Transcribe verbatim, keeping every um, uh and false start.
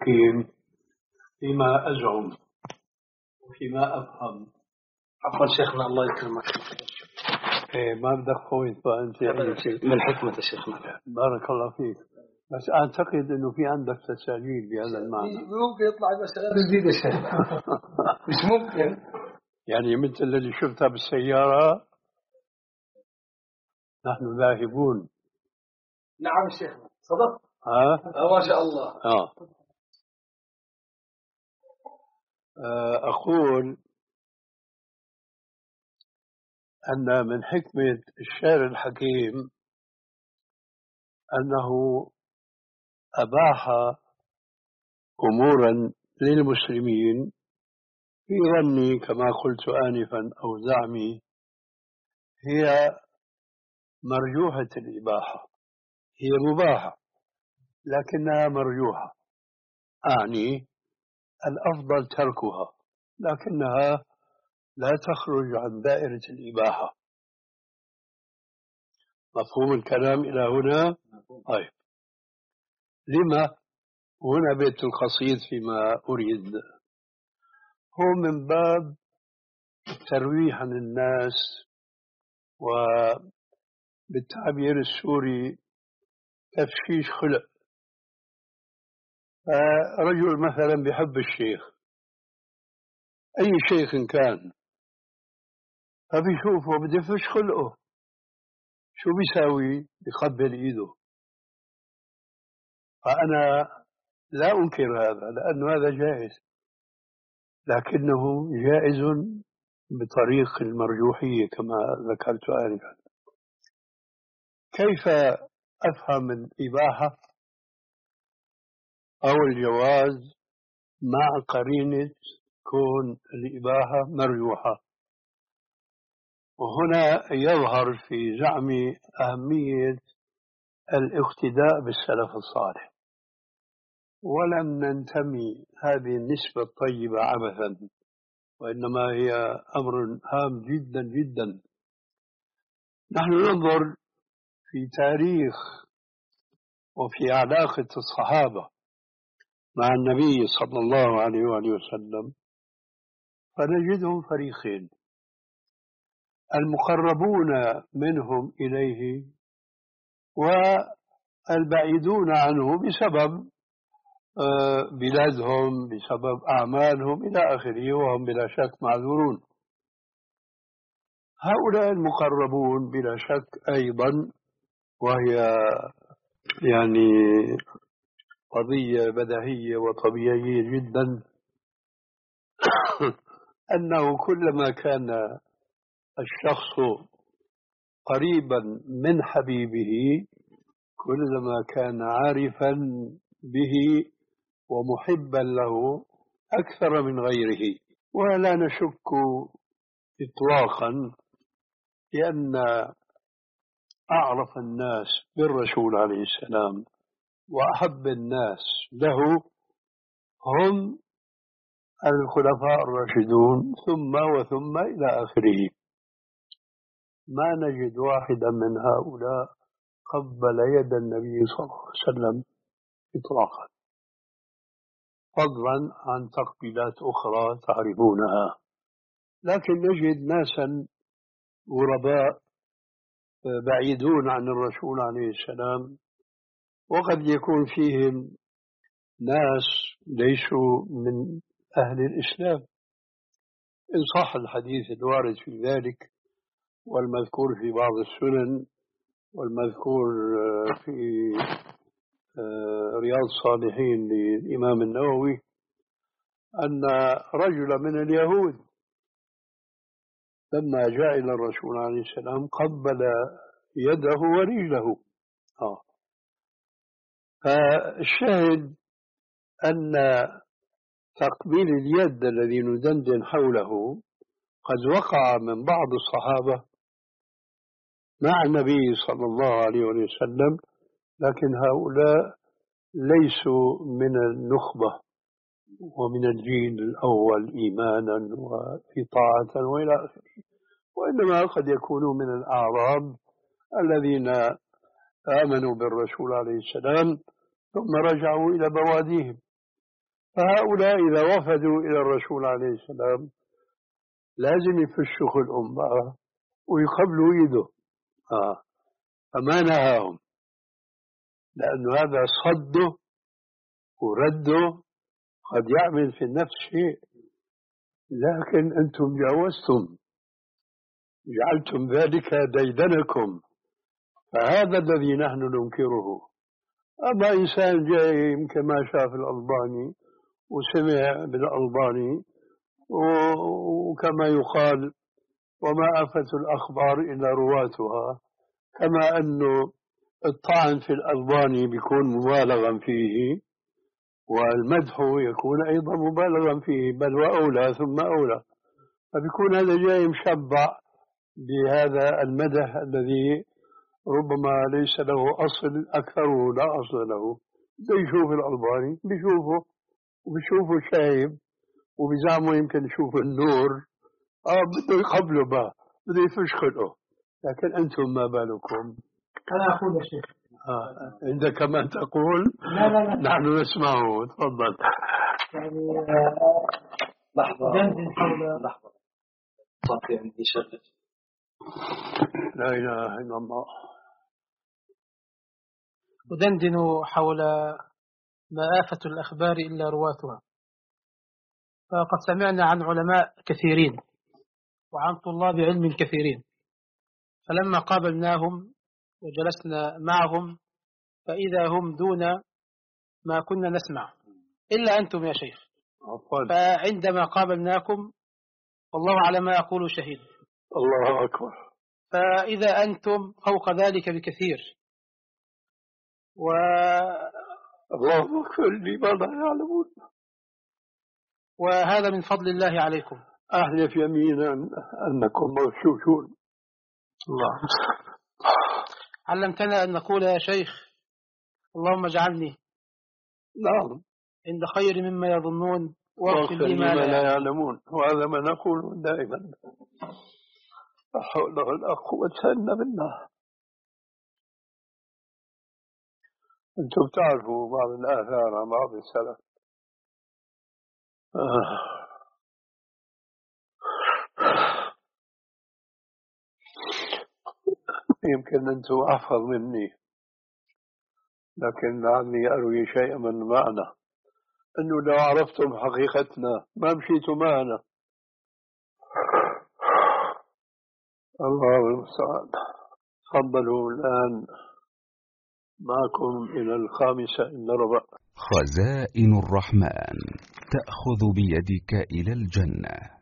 الحكيم فيما أزعم وفيما أفهم. عفوا شيخنا الله يكرمك. إيه ما بدك فويت بقى أنت من حكمة شيخنا. بارك الله فيك. بس أعتقد إنه في عندك تساجيل بهذا المعنى. ممكن يطلع مسألة جديدة شيخنا. مش ممكن. يعني مثل اللي شفتها بالسيارة نحن ذاهبون. نعم شيخنا صدق. ها آه ما شاء الله. آه. أقول أن من حكمة الشاعر الحكيم أنه أباح أمورا للمسلمين في ظني كما قلت آنفا أو زعمي هي مرجوحة الإباحة، هي مباحة لكنها مرجوحة، أعني الأفضل تركها لكنها لا تخرج عن دائرة الإباحة. مفهوم الكلام إلى هنا؟ طيب لما هنا بيت القصيد فيما أريد هو من باب ترويح عن الناس، وبالتعبير السوري تفشيش خلق. رجل مثلا بيحب الشيخ، أي شيخ كان، فبيشوفه بدفش خلقه، شو بيساوي؟ بيقبل إيده. فأنا لا أنكر هذا لأن هذا جائز، لكنه جائز بطريق المرجوحية كما ذكرت آنفا. كيف أفهم الإباحة أو الجواز مع قرينة كون الإباحة مرجوحة؟ وهنا يظهر في زعمي أهمية الاقتداء بالسلف الصالح، ولم ننتمي هذه النسبة الطيبة عبثا، وإنما هي أمر هام جدا جدا. نحن ننظر في تاريخ وفي علاقة الصحابة مع النبي صلى الله عليه وآله وسلم، فنجدهم فريقين: المقربون منهم إليه والبعيدون عنه بسبب بلادهم، بسبب أعمالهم إلى آخره، وهم بلا شك معذورون. هؤلاء المقربون بلا شك أيضا، وهي يعني قضية بديهية وطبيعية جدا أنه كلما كان الشخص قريبا من حبيبه كلما كان عارفا به ومحبا له أكثر من غيره. ولا نشك إطلاقا لأن أعرف الناس بالرسول عليه السلام وأحب الناس له هم الخلفاء الراشدون ثم وثم إلى آخره. ما نجد واحدا من هؤلاء قبل يد النبي صلى الله عليه وسلم إطلاقا، فضلا عن تقبيلات أخرى تعرفونها. لكن نجد ناسا غرباء بعيدون عن الرسول عليه السلام، وقد يكون فيهم ناس ليسوا من أهل الإسلام إن صح الحديث الوارد في ذلك، والمذكور في بعض السنن، والمذكور في رياض الصالحين للإمام النووي، أن رجلا من اليهود لما جاء إلى الرسول عليه السلام قبل يده ورجله. آه. فالشاهد أن تقبيل اليد الذي ندندن حوله قد وقع من بعض الصحابة مع النبي صلى الله عليه وسلم، لكن هؤلاء ليسوا من النخبة ومن الجيل الأول إيمانا وإطاعة وإلى آخره، وإنما قد يكونوا من الأعراب الذين آمنوا بالرسول عليه السلام ثم رجعوا إلى بواديهم. فهؤلاء إذا وفدوا إلى الرسول عليه السلام لازم يفشوا خلقهم بقى ويقبلوا إيده. آه. فما نهاهم، لأنه هذا صده ورده قد يعمل في النفس شيء، لكن أنتم جاوزتم، جعلتم ذلك ديدنكم، فهذا الذي نحن ننكره. أما إنسان جاي كما شاف الألباني وسمع بالألباني، وكما يقال وما آفة الأخبار إلا رواتها، كما أنه الطعن في الألباني بيكون مبالغا فيه، والمدح يكون أيضا مبالغا فيه، بل وأولى ثم أولى، فبيكون هذا جاي مشبع بهذا المدح الذي ربما ليس له أصل، أكثره لا أصل له. بيشوف الألباني بيشوفه وبيشوفه شايب وبيزعموا يمكن يشوف النور، آه بده يقبله بقى، بده يفش خلقه. لكن أنتم ما بالكم؟ أنا أقول يا شيخ. آه. أنت كمان تقول؟ لا لا لا، نحن نسمعه. تفضل. يعني لحظة دندن حول لحظة صوتي عندي شغل. لا إله إلا الله. أدندن حول ما آفة الأخبار إلا رواتها. فقد سمعنا عن علماء كثيرين وعن طلاب علم كثيرين، فلما قابلناهم وجلسنا معهم فإذا هم دون ما كنا نسمع إلا أنتم يا شيخ. عفوا. فعندما قابلناكم والله على ما أقول شهيد. الله أكبر. فإذا أنتم فوق ذلك بكثير، و الله أكبر لما لا يعلمون، وهذا من فضل الله عليكم. أحلف يمينا أنكم موشوشون. الله علمتنا أن نقول يا شيخ اللهم اجعلني نعم عند خير مما يظنون واغفر لي ما لا لا يعلمون، وهذا ما نقول دائما. لا حول ولا قوة إلا بالله. أنتم تعرفوا بعض الآثار عن بعض السلف. آه. يمكن أنتم أحفظ مني، لكن لعلي أروي شيئا من معنى أنه لو عرفتم حقيقتنا ما مشيتوا معنا. الله المستعان. تفضلوا الآن، معكم إلى الخامسة إلا ربع. خزائن الرحمن تأخذ بيدك إلى الجنة.